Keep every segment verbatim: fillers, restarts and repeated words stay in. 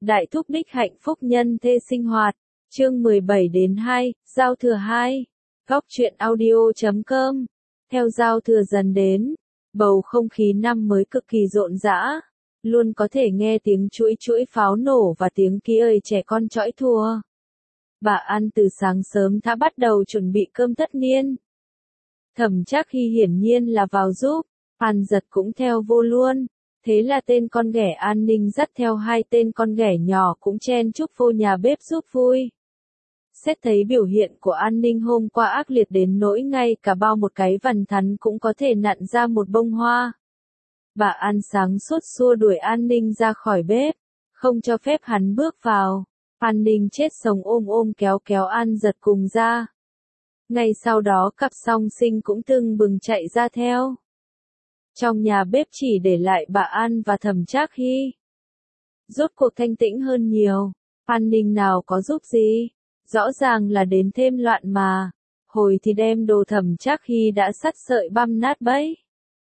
Đại thúc đích hạnh phúc nhân thê sinh hoạt. Chương mười bảy đến hai, giao thừa hai. Góc truyện audio chấm com. Theo giao thừa dần đến, bầu không khí năm mới cực kỳ rộn rã, luôn có thể nghe tiếng chuỗi chuỗi pháo nổ và tiếng ký ơi trẻ con chõi thua. Bà An từ sáng sớm đã bắt đầu chuẩn bị cơm tất niên. Thẩm Trác Hy hiển nhiên là vào giúp, An Giật cũng theo vô luôn. Thế là tên con ghẻ An Ninh dắt theo hai tên con ghẻ nhỏ cũng chen chúc vô nhà bếp giúp vui. Xét thấy biểu hiện của An Ninh hôm qua ác liệt đến nỗi ngay cả bao một cái vằn thắn cũng có thể nặn ra một bông hoa. Bà An sáng suốt xua đuổi An Ninh ra khỏi bếp, không cho phép hắn bước vào. An Ninh chết sống ôm ôm kéo kéo An Giật cùng ra. Ngay sau đó cặp song sinh cũng tưng bừng chạy ra theo. Trong nhà bếp chỉ để lại bà An và Thẩm Trác Hy. Rốt cuộc thanh tĩnh hơn nhiều, An Ninh nào có giúp gì, rõ ràng là đến thêm loạn mà. Hồi thì đem đồ Thẩm Trác Hy đã sắt sợi băm nát bấy.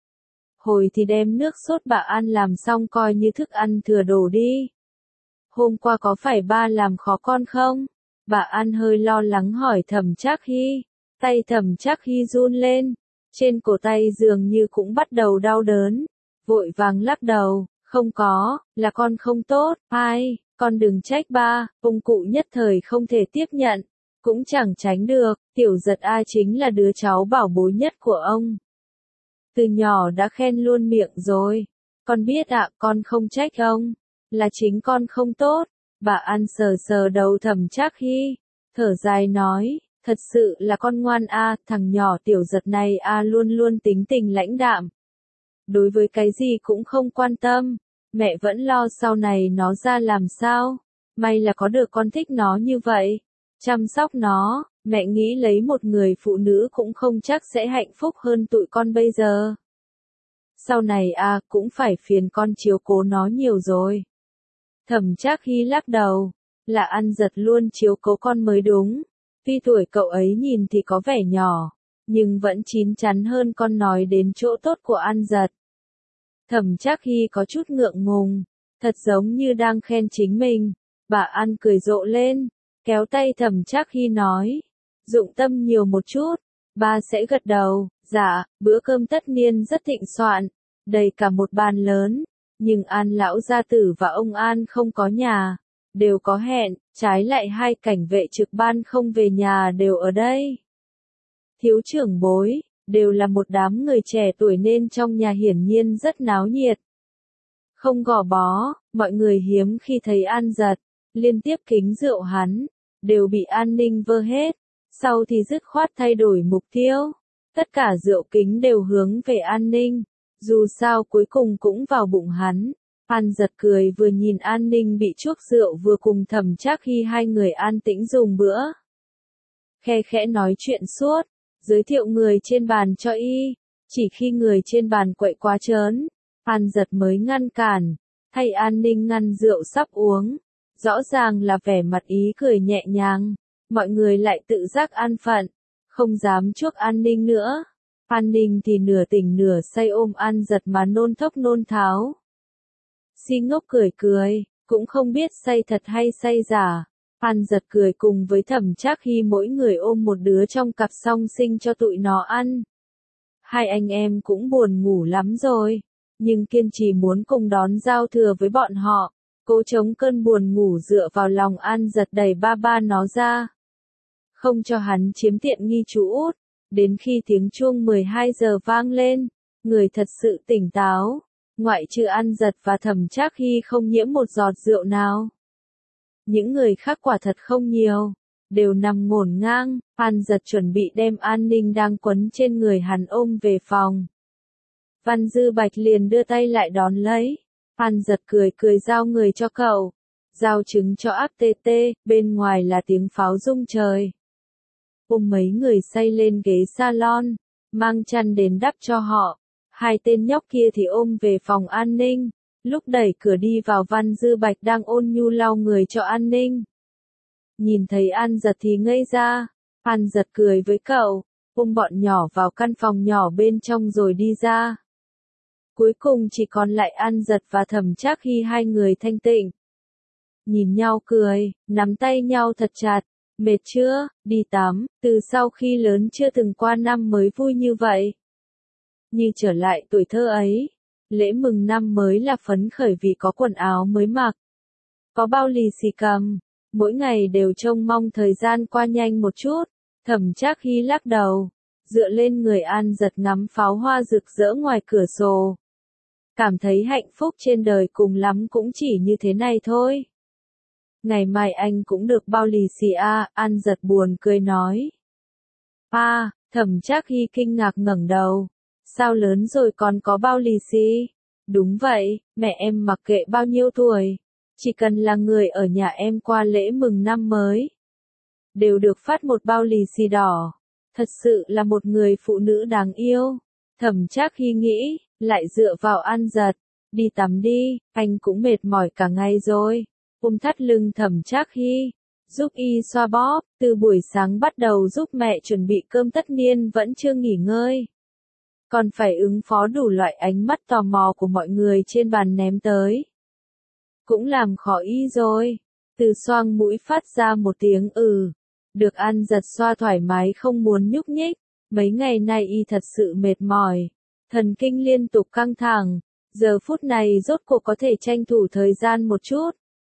Hồi thì đem nước sốt bà An làm xong coi như thức ăn thừa đổ đi. Hôm qua có phải ba làm khó con không? Bà An hơi lo lắng hỏi Thẩm Trác Hy. Tay Thẩm Trác Hy run lên. Trên cổ tay dường như cũng bắt đầu đau đớn. Vội vàng lắc đầu. Không có, là con không tốt. Ai, con đừng trách ba. Ông cụ nhất thời không thể tiếp nhận. Cũng chẳng tránh được. Tiểu Giật A chính là đứa cháu bảo bối nhất của ông. Từ nhỏ đã khen luôn miệng rồi. Con biết ạ, con không trách ông. Là chính con không tốt. Bà An sờ sờ đầu Thẩm Trác Hy. Thở dài nói. Thật sự là con ngoan a, thằng nhỏ Tiểu Giật này a luôn luôn tính tình lãnh đạm. Đối với cái gì cũng không quan tâm, mẹ vẫn lo sau này nó ra làm sao. May là có được con thích nó như vậy, chăm sóc nó, mẹ nghĩ lấy một người phụ nữ cũng không chắc sẽ hạnh phúc hơn tụi con bây giờ. Sau này a cũng phải phiền con chiếu cố nó nhiều rồi. Thẩm Trác Hy lắc đầu, là An Giật luôn chiếu cố con mới đúng. Tuy tuổi cậu ấy nhìn thì có vẻ nhỏ, nhưng vẫn chín chắn hơn con nói đến chỗ tốt của An Giật. Thẩm Trác Hy có chút ngượng ngùng, thật giống như đang khen chính mình. Bà An cười rộ lên, kéo tay Thẩm Trác Hy nói, dụng tâm nhiều một chút, ba sẽ gật đầu. Dạ, bữa cơm tất niên rất thịnh soạn, đầy cả một bàn lớn, nhưng An lão gia tử và ông An không có nhà. Đều có hẹn, trái lại hai cảnh vệ trực ban không về nhà đều ở đây. Thiếu trưởng bối, đều là một đám người trẻ tuổi nên trong nhà hiển nhiên rất náo nhiệt. Không gò bó, mọi người hiếm khi thấy An Giật, liên tiếp kính rượu hắn, đều bị An Ninh vơ hết, sau thì dứt khoát thay đổi mục tiêu. Tất cả rượu kính đều hướng về An Ninh, dù sao cuối cùng cũng vào bụng hắn. An Giật cười vừa nhìn An Ninh bị chuốc rượu vừa cùng Thẩm Trác Hy hai người an tĩnh dùng bữa. Khe khẽ nói chuyện suốt, giới thiệu người trên bàn cho y, chỉ khi người trên bàn quậy quá trớn, An Giật mới ngăn cản, thay An Ninh ngăn rượu sắp uống. Rõ ràng là vẻ mặt ý cười nhẹ nhàng, mọi người lại tự giác an phận, không dám chuốc An Ninh nữa. An Ninh thì nửa tỉnh nửa say ôm An Giật mà nôn thốc nôn tháo. Si ngốc cười cười, cũng không biết say thật hay say giả. An Giật cười cùng với Thẩm Trác Hy mỗi người ôm một đứa trong cặp song sinh cho tụi nó ăn. Hai anh em cũng buồn ngủ lắm rồi, nhưng kiên trì muốn cùng đón giao thừa với bọn họ, cố chống cơn buồn ngủ dựa vào lòng An Giật đẩy ba ba nó ra. Không cho hắn chiếm tiện nghi chú út, đến khi tiếng chuông mười hai giờ vang lên, người thật sự tỉnh táo. Ngoại trừ An Giật và Thẩm Trác Hy không nhiễm một giọt rượu nào. Những người khác quả thật không nhiều, đều nằm ngổn ngang. An Giật chuẩn bị đem An Ninh đang quấn trên người hắn ôm về phòng. Văn Dư Bạch liền đưa tay lại đón lấy. An Giật cười cười giao người cho cậu, giao trứng cho áp tê tê, bên ngoài là tiếng pháo rung trời. Ôm mấy người say lên ghế salon, mang chăn đến đắp cho họ. Hai tên nhóc kia thì ôm về phòng An Ninh, lúc đẩy cửa đi vào Văn Dư Bạch đang ôn nhu lau người cho An Ninh. Nhìn thấy An Giật thì ngây ra, An Giật cười với cậu, ôm bọn nhỏ vào căn phòng nhỏ bên trong rồi đi ra. Cuối cùng chỉ còn lại An Giật và Thẩm Trác Hy hai người thanh tịnh. nhìn nhau cười, nắm tay nhau thật chặt. Mệt chưa, đi tắm, từ sau khi lớn chưa từng qua năm mới vui như vậy. Như trở lại tuổi thơ ấy, lễ mừng năm mới là phấn khởi vì có quần áo mới mặc. Có bao lì xì cầm, mỗi ngày đều trông mong thời gian qua nhanh một chút. Thẩm Trác Hy lắc đầu, dựa lên người An Giật ngắm pháo hoa rực rỡ ngoài cửa sổ. Cảm thấy hạnh phúc trên đời cùng lắm cũng chỉ như thế này thôi. Ngày mai anh cũng được bao lì xì à, An Giật buồn cười nói. À, Thẩm Trác Hy kinh ngạc ngẩng đầu. Sao lớn rồi còn có bao lì xì? Đúng vậy, mẹ em mặc kệ bao nhiêu tuổi. Chỉ cần là người ở nhà em qua lễ mừng năm mới. Đều được phát một bao lì xì đỏ. Thật sự là một người phụ nữ đáng yêu. Thẩm Trác Hy nghĩ, lại dựa vào An Giật. Đi tắm đi, anh cũng mệt mỏi cả ngày rồi. Ôm thắt lưng Thẩm Trác Hy, giúp y xoa bóp, từ buổi sáng bắt đầu giúp mẹ chuẩn bị cơm tất niên vẫn chưa nghỉ ngơi. Còn phải ứng phó đủ loại ánh mắt tò mò của mọi người trên bàn ném tới. Cũng làm khó y rồi. Từ xoang mũi phát ra một tiếng ừ. Được An Giật xoa thoải mái không muốn nhúc nhích. Mấy ngày nay y thật sự mệt mỏi. Thần kinh liên tục căng thẳng. Giờ phút này rốt cuộc có thể tranh thủ thời gian một chút.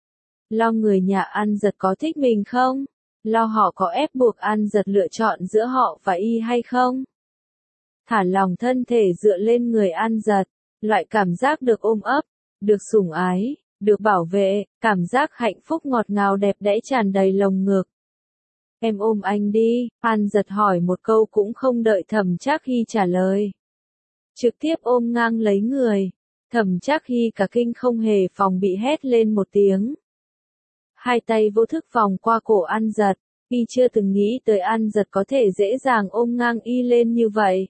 Lo người nhà An Giật có thích mình không? Lo họ có ép buộc An Giật lựa chọn giữa họ và y hay không? Thả lòng thân thể dựa lên người An Giật, loại cảm giác được ôm ấp, được sủng ái, được bảo vệ, cảm giác hạnh phúc ngọt ngào đẹp đẽ tràn đầy lồng ngực. Em ôm anh đi, An Giật hỏi một câu cũng không đợi Thẩm Trác Hy trả lời. Trực tiếp ôm ngang lấy người, Thẩm Trác Hy cả kinh không hề phòng bị hét lên một tiếng. Hai tay vô thức vòng qua cổ An Giật, y chưa từng nghĩ tới An Giật có thể dễ dàng ôm ngang y lên như vậy.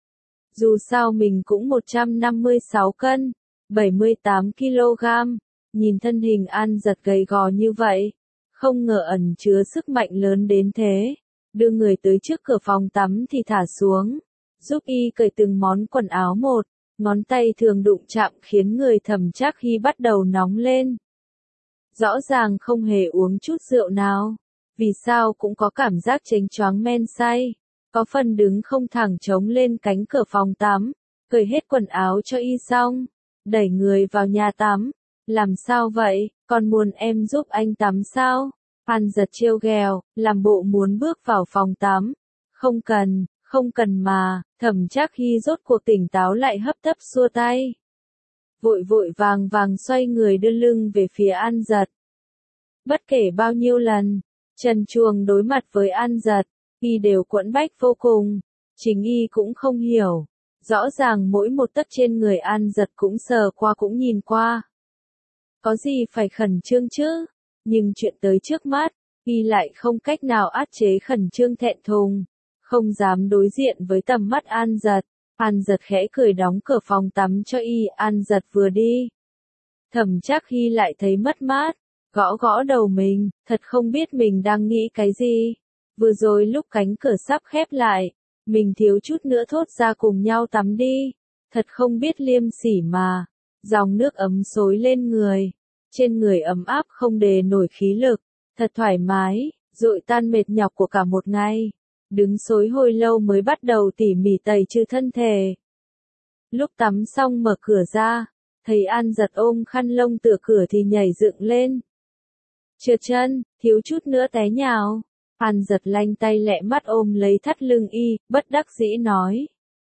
Dù sao mình cũng một trăm năm mươi sáu cân, bảy mươi tám ki lô gam, nhìn thân hình An Giật gầy gò như vậy, không ngờ ẩn chứa sức mạnh lớn đến thế. Đưa người tới trước cửa phòng tắm thì thả xuống, giúp y cởi từng món quần áo một, ngón tay thường đụng chạm khiến người Thẩm Trác Hy bắt đầu nóng lên. Rõ ràng không hề uống chút rượu nào, vì sao cũng có cảm giác chênh choáng men say. Có phần đứng không thẳng chống lên cánh cửa phòng tắm, cởi hết quần áo cho y xong, đẩy người vào nhà tắm. Làm sao vậy, còn muốn em giúp anh tắm sao? An Giật trêu ghẹo, làm bộ muốn bước vào phòng tắm. Không cần, không cần mà, Thẩm Trác Hy rốt cuộc tỉnh táo lại hấp tấp xua tay. Vội vội vàng vàng xoay người đưa lưng về phía An Giật. Bất kể bao nhiêu lần, trần truồng đối mặt với An Giật, y đều quẫn bách vô cùng, chính y cũng không hiểu. Rõ ràng mỗi một tấc trên người An Giật cũng sờ qua cũng nhìn qua. Có gì phải khẩn trương chứ? Nhưng chuyện tới trước mắt, y lại không cách nào át chế khẩn trương thẹn thùng, không dám đối diện với tầm mắt An Giật. An Giật khẽ cười đóng cửa phòng tắm cho y. An Giật vừa đi, Thẩm Trác Hy lại thấy mất mát, gõ gõ đầu mình, thật không biết mình đang nghĩ cái gì. Vừa rồi lúc cánh cửa sắp khép lại, mình thiếu chút nữa thốt ra cùng nhau tắm đi. Thật không biết liêm sỉ mà. Dòng nước ấm xối lên người. Trên người ấm áp không đè nổi khí lực. Thật thoải mái, dội tan mệt nhọc của cả một ngày. Đứng xối hồi lâu mới bắt đầu tỉ mỉ tẩy trừ thân thể. Lúc tắm xong mở cửa ra, thấy An Giật ôm khăn lông tựa cửa thì nhảy dựng lên. Trượt chân, thiếu chút nữa té nhào. An Giật lanh tay lẹ mắt ôm lấy thắt lưng y, bất đắc dĩ nói.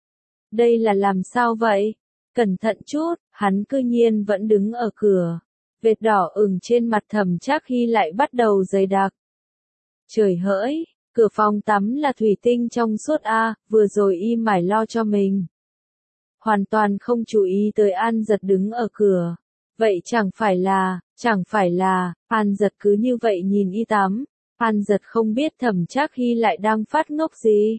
Đây là làm sao vậy? Cẩn thận chút, hắn cư nhiên vẫn đứng ở cửa. Vệt đỏ ửng trên mặt Thẩm Trác Hy lại bắt đầu dày đặc. Trời hỡi, cửa phòng tắm là thủy tinh trong suốt a, vừa rồi y mải lo cho mình. Hoàn toàn không chú ý tới An Giật đứng ở cửa. Vậy chẳng phải là, chẳng phải là, An Giật cứ như vậy nhìn y tắm. An Giật không biết Thẩm Trác Hy lại đang phát ngốc gì.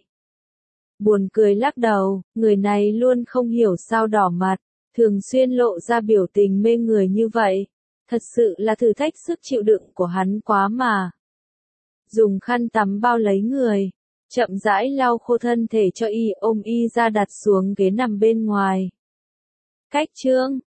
Buồn cười lắc đầu, người này luôn không hiểu sao đỏ mặt, thường xuyên lộ ra biểu tình mê người như vậy. Thật sự là thử thách sức chịu đựng của hắn quá mà. Dùng khăn tắm bao lấy người, chậm rãi lau khô thân thể cho y, ôm y ra đặt xuống ghế nằm bên ngoài. Cách chương